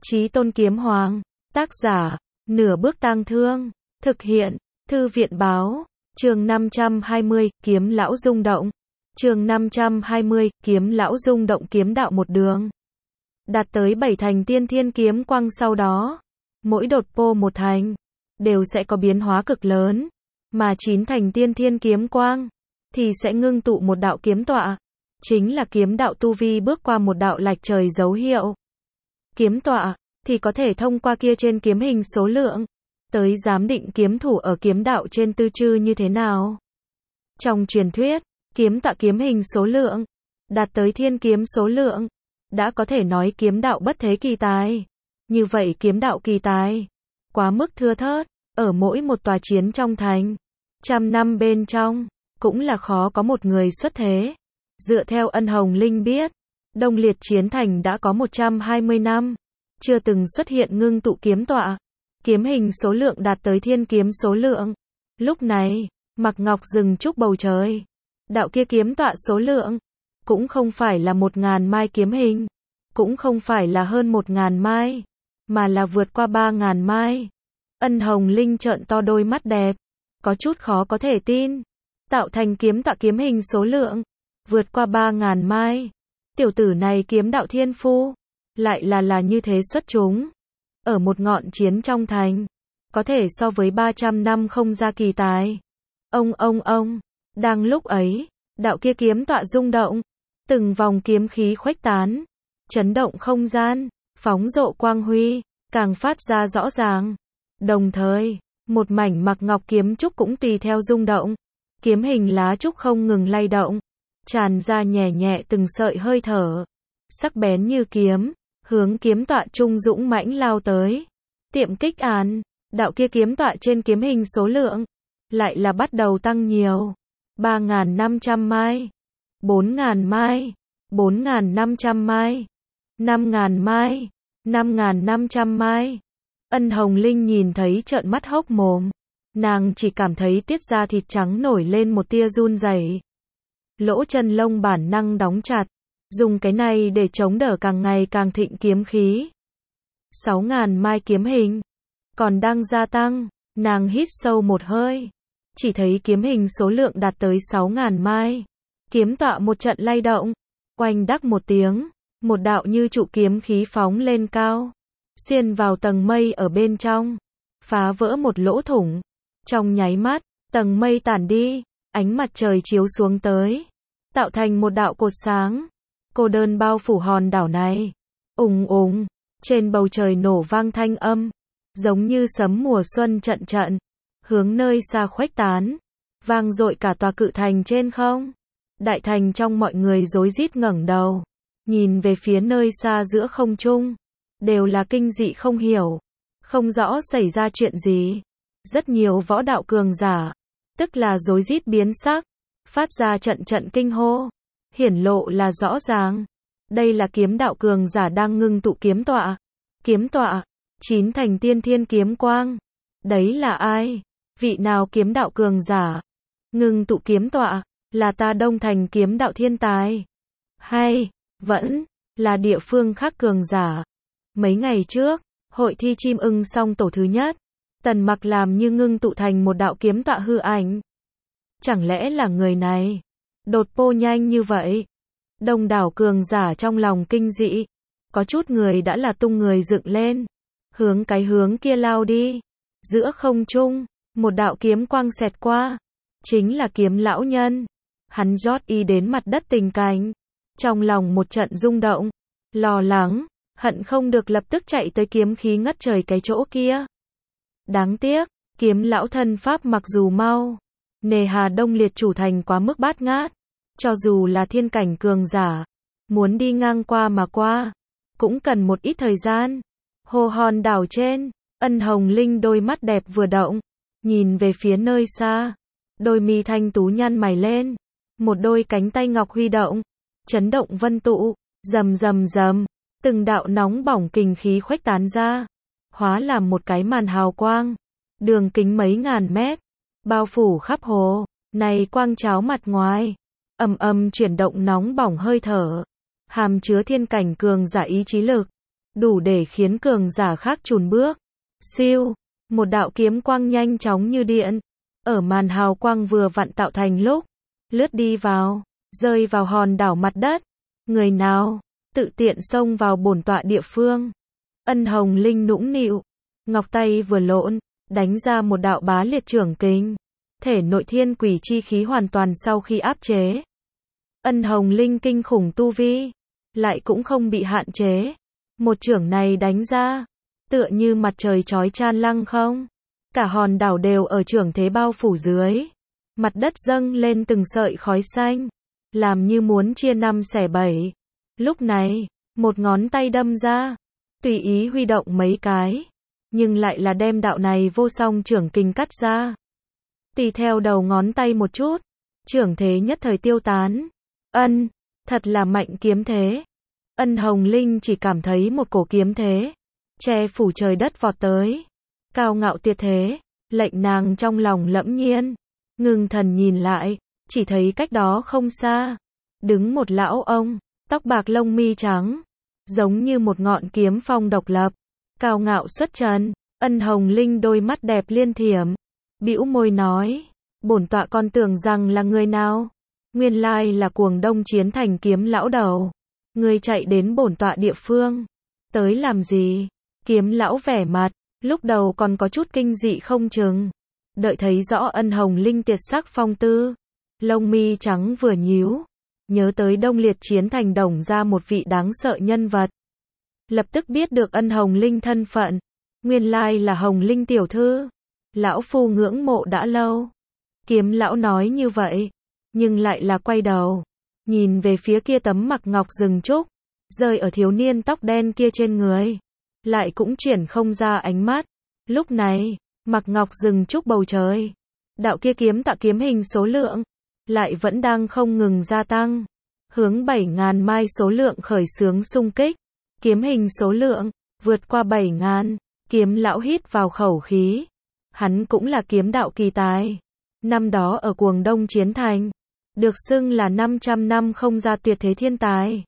Chí Tôn Kiếm Hoàng, tác giả, Nửa Bước Tang Thương, thực hiện, Thư viện Báo, chương 520, Kiếm Lão Rung Động, chương 520, Kiếm Lão Rung Động. Kiếm đạo một đường, đạt tới 7 thành tiên thiên kiếm quang sau đó, mỗi đột phô một thành, đều sẽ có biến hóa cực lớn, mà 9 thành tiên thiên kiếm quang, thì sẽ ngưng tụ một đạo kiếm tọa, chính là kiếm đạo tu vi bước qua một đạo lệch trời dấu hiệu. Kiếm tọa, thì có thể thông qua kia trên kiếm hình số lượng, tới giám định kiếm thủ ở kiếm đạo trên tư trư như thế nào. Trong truyền thuyết, kiếm tọa kiếm hình số lượng, đạt tới thiên kiếm số lượng, đã có thể nói kiếm đạo bất thế kỳ tài. Như vậy kiếm đạo kỳ tài, quá mức thưa thớt, ở mỗi một tòa chiến trong thành, trăm năm bên trong, cũng là khó có một người xuất thế. Dựa theo Ân Hồng Linh biết, Đông Liệt Chiến Thành đã có 120 năm, chưa từng xuất hiện ngưng tụ kiếm tọa, kiếm hình số lượng đạt tới thiên kiếm số lượng. Lúc này, Mạc Ngọc dừng trúc bầu trời, đạo kia kiếm tọa số lượng, cũng không phải là 1000 mai kiếm hình, cũng không phải là hơn 1000 mai, mà là vượt qua 3000 mai. Ân Hồng Linh trợn to đôi mắt đẹp, có chút khó có thể tin. Tạo thành kiếm tọa kiếm hình số lượng, vượt qua 3000 mai. Tiểu tử này kiếm đạo thiên phu, lại là như thế xuất chúng. Ở một ngọn chiến trong thành, có thể so với 300 năm không ra kỳ tài. Ông, đang lúc ấy, đạo kia kiếm tọa rung động, từng vòng kiếm khí khuếch tán, chấn động không gian, phóng rộ quang huy, càng phát ra rõ ràng. Đồng thời, một mảnh Mạc Ngọc kiếm trúc cũng tùy theo rung động, kiếm hình lá trúc không ngừng lay động, tràn ra nhẹ nhẹ từng sợi hơi thở, sắc bén như kiếm, hướng kiếm tọa trung dũng mãnh lao tới. Tiệm kích án, đạo kia kiếm tọa trên kiếm hình số lượng, lại là bắt đầu tăng nhiều. 3500 mai, 4000 mai, 4500 mai, 5000 mai, 5500 mai. Ân Hồng Linh nhìn thấy trợn mắt hốc mồm, nàng chỉ cảm thấy tiết da thịt trắng nổi lên một tia run rẩy. Lỗ chân lông bản năng đóng chặt, dùng cái này để chống đỡ càng ngày càng thịnh kiếm khí. 6000 mai kiếm hình, còn đang gia tăng, nàng hít sâu một hơi, chỉ thấy kiếm hình số lượng đạt tới 6000 mai. Kiếm tọa một trận lay động, oanh đắc một tiếng, một đạo như trụ kiếm khí phóng lên cao, xuyên vào tầng mây ở bên trong, phá vỡ một lỗ thủng. Trong nháy mắt, tầng mây tản đi, ánh mặt trời chiếu xuống tới, tạo thành một đạo cột sáng, cô đơn bao phủ hòn đảo này. Ùng, trên bầu trời nổ vang thanh âm, giống như sấm mùa xuân trận trận, hướng nơi xa khuếch tán, vang dội cả tòa cự thành trên không. Đại thành trong mọi người rối rít ngẩng đầu, nhìn về phía nơi xa giữa không trung, đều là kinh dị không hiểu, không rõ xảy ra chuyện gì. Rất nhiều võ đạo cường giả, tức là rối rít biến sắc, phát ra trận trận kinh hô, hiển lộ là rõ ràng. Đây là kiếm đạo cường giả đang ngưng tụ kiếm tọa. Kiếm tọa, 9 thành tiên thiên kiếm quang. Đấy là ai? Vị nào kiếm đạo cường giả? Ngưng tụ kiếm tọa, là ta Đông Thành kiếm đạo thiên tài? Hay, vẫn, là địa phương khác cường giả? Mấy ngày trước, hội thi chim ưng song tổ thứ nhất, Tần Mặc làm như ngưng tụ thành một đạo kiếm tọa hư ảnh. Chẳng lẽ là người này? Đột phô nhanh như vậy? Đông đảo cường giả trong lòng kinh dị, có chút người đã là tung người dựng lên, hướng cái hướng kia lao đi. Giữa không trung, một đạo kiếm quang xẹt qua, chính là Kiếm lão nhân. Hắn rót y đến mặt đất tình cảnh, trong lòng một trận rung động, lo lắng, hận không được lập tức chạy tới kiếm khí ngất trời cái chỗ kia. Đáng tiếc, Kiếm lão thân pháp mặc dù mau, nề hà Đông Liệt chủ thành quá mức bát ngát, cho dù là thiên cảnh cường giả, muốn đi ngang qua mà qua, cũng cần một ít thời gian. Hồ hòn đảo trên, Ân Hồng Linh đôi mắt đẹp vừa động, nhìn về phía nơi xa, đôi mi thanh tú nhăn mày lên, một đôi cánh tay ngọc huy động, chấn động vân tụ, rầm, từng đạo nóng bỏng kình khí khuếch tán ra, hóa làm một cái màn hào quang, đường kính mấy ngàn mét, bao phủ khắp hồ. Này quang cháo mặt ngoài, ầm chuyển động nóng bỏng hơi thở, hàm chứa thiên cảnh cường giả ý chí lực. đủ để khiến cường giả khác chùn bước. Siêu, một đạo kiếm quang nhanh chóng như điện, ở màn hào quang vừa vặn tạo thành lúc, lướt đi vào, rơi vào hòn đảo mặt đất. Người nào tự tiện xông vào bổn tọa địa phương? Ân Hồng Linh nũng nịu, ngọc tay vừa lộn, đánh ra một đạo bá liệt trưởng kình. Thể nội thiên quỷ chi khí hoàn toàn sau khi áp chế. Ân Hồng Linh kinh khủng tu vi, lại cũng không bị hạn chế. Một chưởng này đánh ra, tựa như mặt trời chói chan lăng không. Cả hòn đảo đều ở chưởng thế bao phủ dưới. Mặt đất dâng lên từng sợi khói xanh, làm như muốn chia năm xẻ bảy. Lúc này, một ngón tay đâm ra, tùy ý huy động mấy cái, nhưng lại là đem đạo này vô song chưởng kình cắt ra. Tùy theo đầu ngón tay một chút, chưởng thế nhất thời tiêu tán. Thật là mạnh kiếm thế. Ân Hồng Linh chỉ cảm thấy một cổ kiếm thế, che phủ trời đất vọt tới. Cao ngạo tuyệt thế, lệnh nàng trong lòng lẫm nhiên. Ngưng thần nhìn lại, chỉ thấy cách đó không xa, đứng một lão ông, tóc bạc lông mi trắng, giống như một ngọn kiếm phong độc lập, cao ngạo xuất trần. Ân Hồng Linh đôi mắt đẹp liên thiểm, bĩu môi nói, bổn tọa con tưởng rằng là người nào, nguyên lai là Cuồng Đông Chiến Thành kiếm lão đầu. Ngươi chạy đến bổn tọa địa phương, tới làm gì? Kiếm lão vẻ mặt, lúc đầu còn có chút kinh dị không chừng, đợi thấy rõ Ân Hồng Linh tuyệt sắc phong tư, lông mi trắng vừa nhíu, nhớ tới Đông Liệt Chiến Thành Đồng ra một vị đáng sợ nhân vật. Lập tức biết được Ân Hồng Linh thân phận, nguyên lai là Hồng Linh tiểu thư. Lão phu ngưỡng mộ đã lâu. Kiếm lão nói như vậy, nhưng lại là quay đầu, nhìn về phía kia tấm mặc ngọc rừng trúc, rơi ở thiếu niên tóc đen kia trên người, lại cũng chuyển không ra ánh mắt. Lúc này, mặc ngọc rừng trúc bầu trời, đạo kia kiếm tạ kiếm hình số lượng, lại vẫn đang không ngừng gia tăng, hướng 7.000 mai số lượng khởi xướng xung kích. Kiếm hình số lượng, vượt qua 7.000, kiếm lão hít vào khẩu khí. Hắn cũng là kiếm đạo kỳ tài. Năm đó ở Cuồng Đông Chiến Thành, được xưng là 500 năm không ra tuyệt thế thiên tài.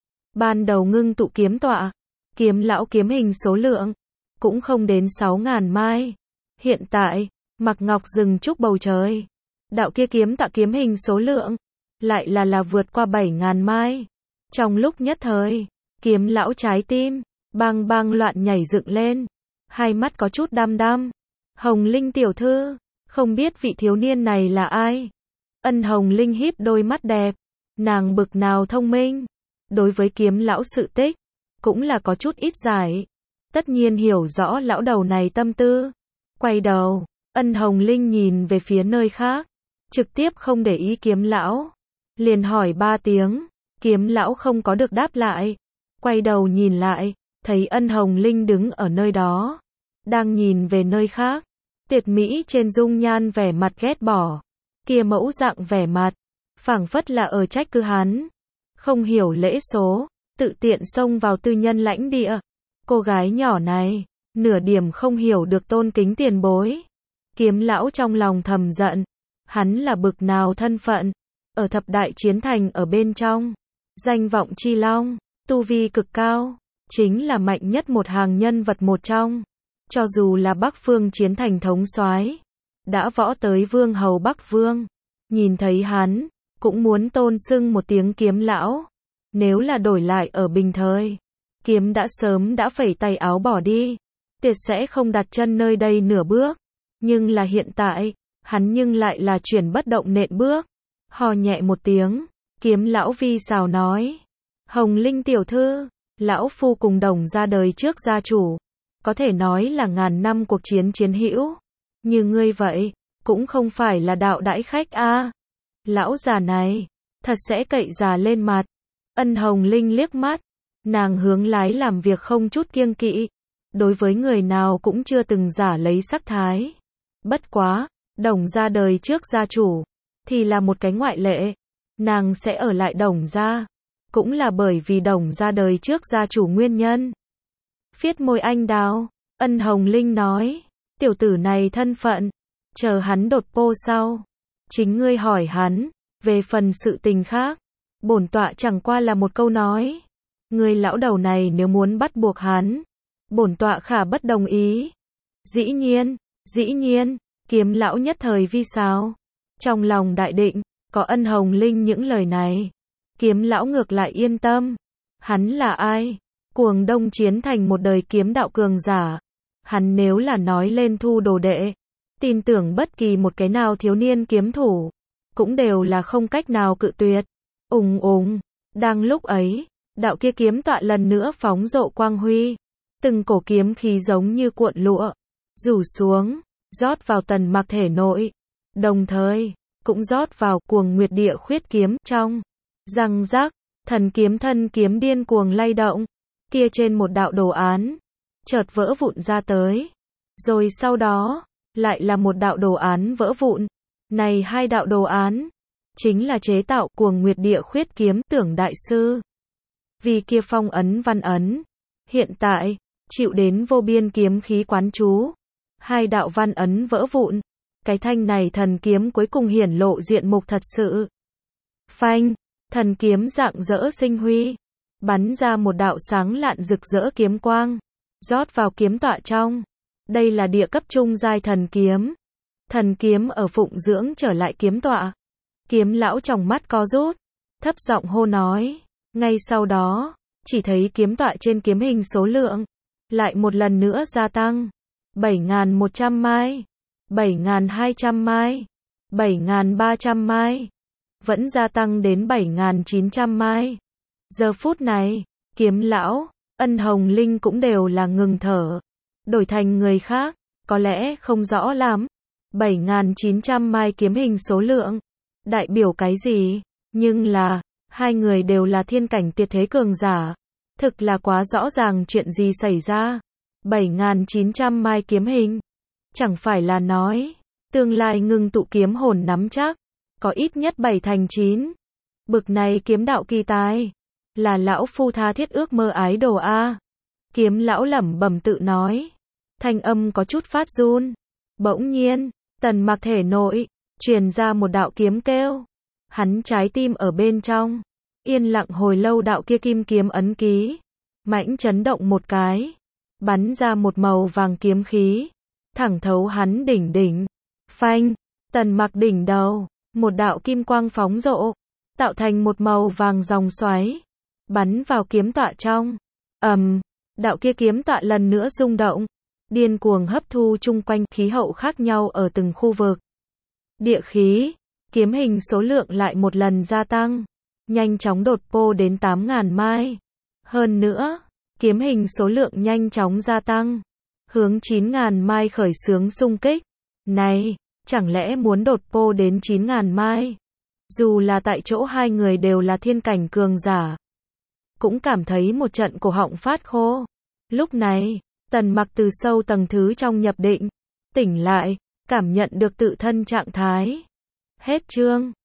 Ban đầu ngưng tụ kiếm tọa, kiếm lão kiếm hình số lượng, cũng không đến 6.000 mai. Hiện tại, mặc ngọc rừng trúc bầu trời, đạo kia kiếm tạ kiếm hình số lượng, lại là vượt qua 7.000 mai. Trong lúc nhất thời, kiếm lão trái tim, bang bang loạn nhảy dựng lên, hai mắt có chút đăm đăm. Hồng Linh tiểu thư, không biết vị thiếu niên này là ai? Ân Hồng Linh híp đôi mắt đẹp, nàng bực nào thông minh, đối với kiếm lão sự tích, cũng là có chút ít giải, tất nhiên hiểu rõ lão đầu này tâm tư. Quay đầu, Ân Hồng Linh nhìn về phía nơi khác, trực tiếp không để ý kiếm lão, liền hỏi 3 tiếng, kiếm lão không có được đáp lại, quay đầu nhìn lại, thấy Ân Hồng Linh đứng ở nơi đó, đang nhìn về nơi khác, tuyệt mỹ trên dung nhan vẻ mặt ghét bỏ, kia mẫu dạng vẻ mặt, phảng phất là ở trách cứ hắn, không hiểu lễ số, tự tiện xông vào tư nhân lãnh địa. Cô gái nhỏ này, nửa điểm không hiểu được tôn kính tiền bối. Kiếm lão trong lòng thầm giận, hắn là bực nào thân phận, ở thập đại chiến thành ở bên trong, danh vọng chi long, tu vi cực cao, chính là mạnh nhất một hàng nhân vật một trong. Cho dù là Bắc Phương Chiến Thành thống soái, đã võ tới vương hầu Bắc Vương, nhìn thấy hắn, cũng muốn tôn xưng một tiếng kiếm lão. Nếu là đổi lại ở bình thời, kiếm đã sớm đã phẩy tay áo bỏ đi, tuyệt sẽ không đặt chân nơi đây nửa bước. Nhưng là hiện tại, hắn nhưng lại là chuyển bất động nện bước. Hò nhẹ một tiếng, kiếm lão vi xào nói, Hồng Linh tiểu thư, lão phu cùng Đồng ra đời trước gia chủ, có thể nói là ngàn năm cuộc chiến chiến hữu, như ngươi vậy, cũng không phải là đạo đãi khách a. Lão già này, thật sẽ cậy già lên mặt. Ân Hồng Linh liếc mắt, nàng hướng lái làm việc không chút kiêng kỵ, đối với người nào cũng chưa từng giả lấy sắc thái. Bất quá, Đồng ra đời trước gia chủ, thì là một cái ngoại lệ, nàng sẽ ở lại Đồng ra, cũng là bởi vì Đồng ra đời trước gia chủ nguyên nhân. Phiết môi anh đào, Ân Hồng Linh nói, tiểu tử này thân phận, chờ hắn đột pô sau, chính ngươi hỏi hắn, về phần sự tình khác, bổn tọa chẳng qua là một câu nói. Người lão đầu này nếu muốn bắt buộc hắn, bổn tọa khả bất đồng ý. Dĩ nhiên, Kiếm lão nhất thời vi sao? Trong lòng đại định, có Ân Hồng Linh những lời này. Kiếm lão ngược lại yên tâm. Hắn là ai? Cuồng Đông chiến thành một đời kiếm đạo cường giả. Hắn nếu là nói lên thu đồ đệ, tin tưởng bất kỳ một cái nào thiếu niên kiếm thủ, cũng đều là không cách nào cự tuyệt. Ùng ùng, đang lúc ấy, đạo kia kiếm tọa lần nữa phóng rộ quang huy. Từng cổ kiếm khí giống như cuộn lụa, rủ xuống, rót vào Tần Mặc thể nội. Đồng thời, cũng rót vào Cuồng Nguyệt Địa Khuyết kiếm trong. Răng rắc, thân kiếm điên cuồng lay động. Kia trên một đạo đồ án, chợt vỡ vụn ra tới. Rồi sau đó, lại là một đạo đồ án vỡ vụn. Này hai đạo đồ án, chính là chế tạo Cuồng Nguyệt Địa Khuyết kiếm Tưởng đại sư. Vì kia phong ấn văn ấn, hiện tại, chịu đến vô biên kiếm khí quán chú. Hai đạo văn ấn vỡ vụn, cái thanh này thần kiếm cuối cùng hiển lộ diện mục thật sự. Phanh, thần kiếm rạng rỡ sinh huy, bắn ra một đạo sáng lạn rực rỡ kiếm quang, rót vào kiếm tọa trong. Đây là địa cấp trung giai thần kiếm. Thần kiếm ở phụng dưỡng trở lại kiếm tọa. Kiếm lão trong mắt co rút, thấp giọng hô nói. Ngay sau đó, chỉ thấy kiếm tọa trên kiếm hình số lượng lại một lần nữa gia tăng. 7.100 mai, 7.200 mai, 7.300 mai, vẫn gia tăng đến 7.900 mai. Giờ phút này, kiếm lão, Ân Hồng Linh cũng đều là ngừng thở. Đổi thành người khác, có lẽ không rõ lắm. 7.900 mai kiếm hình số lượng, đại biểu cái gì? Nhưng là, hai người đều là thiên cảnh tuyệt thế cường giả. Thực là quá rõ ràng chuyện gì xảy ra. 7.900 mai kiếm hình. Chẳng phải là nói, tương lai ngưng tụ kiếm hồn nắm chắc, có ít nhất 7 thành 9. Bực này kiếm đạo kỳ tài, là lão phu tha thiết ước mơ ái đồ a. Kiếm lão lẩm bẩm tự nói, thanh âm có chút phát run. Bỗng nhiên, Tần Mặc thể nội truyền ra một đạo kiếm kêu. Hắn trái tim ở bên trong yên lặng hồi lâu, đạo kia kim kiếm ấn ký mãnh chấn động một cái, bắn ra một màu vàng kiếm khí, thẳng thấu hắn đỉnh. Phanh, Tần Mặc đỉnh đầu, một đạo kim quang phóng rộ, tạo thành một màu vàng dòng xoáy, bắn vào kiếm tọa trong. Đạo kia kiếm tọa lần nữa rung động, điên cuồng hấp thu chung quanh khí hậu khác nhau ở từng khu vực. Địa khí, kiếm hình số lượng lại một lần gia tăng, nhanh chóng đột phô đến 8.000 mai. Hơn nữa, kiếm hình số lượng nhanh chóng gia tăng, hướng 9.000 mai khởi xướng xung kích. Này, chẳng lẽ muốn đột phô đến 9.000 mai? Dù là tại chỗ hai người đều là thiên cảnh cường giả, cũng cảm thấy một trận cổ họng phát khô. Lúc này, Tần Mặc từ sâu tầng thứ trong nhập định, tỉnh lại, cảm nhận được tự thân trạng thái. Hết chương.